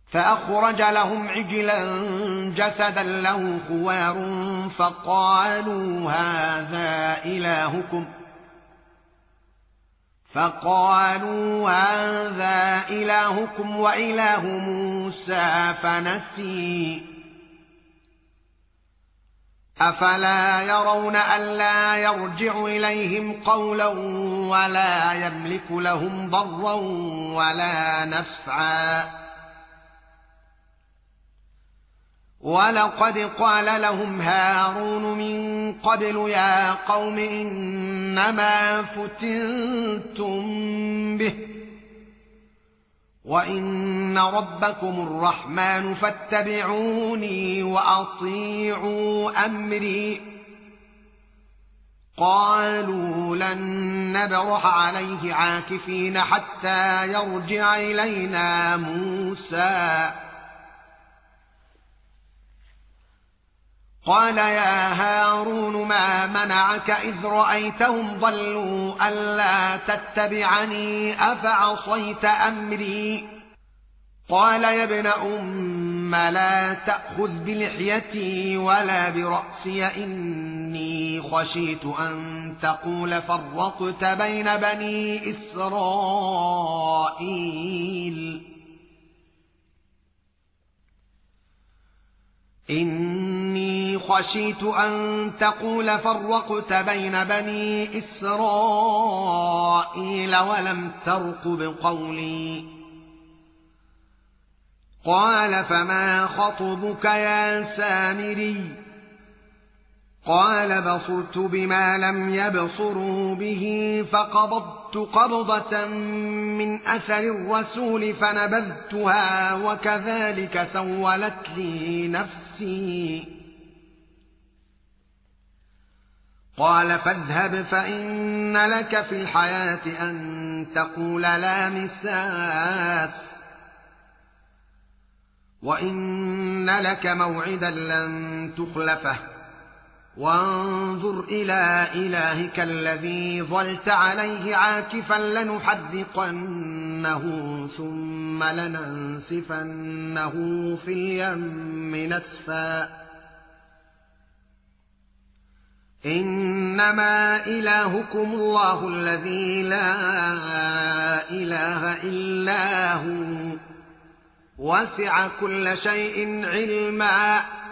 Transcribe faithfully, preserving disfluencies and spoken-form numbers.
فأخرج لهم عجلا جسدا له خوار فقالوا هذا إلهكم فقالوا هذا إلهكم وإله موسى فنسي أفلا يرون ألا يرجع إليهم قولا ولا يملك لهم ضرا ولا نفعا ولقد قال لهم هارون من قبل يا قوم إنما فتنتم به وإن ربكم الرحمن فاتبعوني وأطيعوا أمري قالوا لن نبرح عليه عاكفين حتى يرجع إلينا موسى قال يا هارون ما منعك إذ رأيتهم ضلوا ألا تتبعني أفعصيت أمري قال يا ابن أم لا تأخذ بلحيتي ولا برأسي إني خشيت أن تقول فرقت بين بني إسرائيل إني خشيت أن تقول فرقت بين بني إسرائيل ولم ترقب قولي قال فما خطبك يا سامري قال بصرت بما لم يبصروا به فقبضت قبضة من أثر الرسول فنبذتها وكذلك سولت لي نفسي قال فاذهب فإن لك في الحياة أن تقول لا مساس وإن لك موعدا لن تخلفه وانظر إلى إلهك الذي ظلت عليه عاكفا لنحرقنه ثم لننسفنه في اليم نسفا إنما إلهكم الله الذي لا إله إلا هو وسع كل شيء علما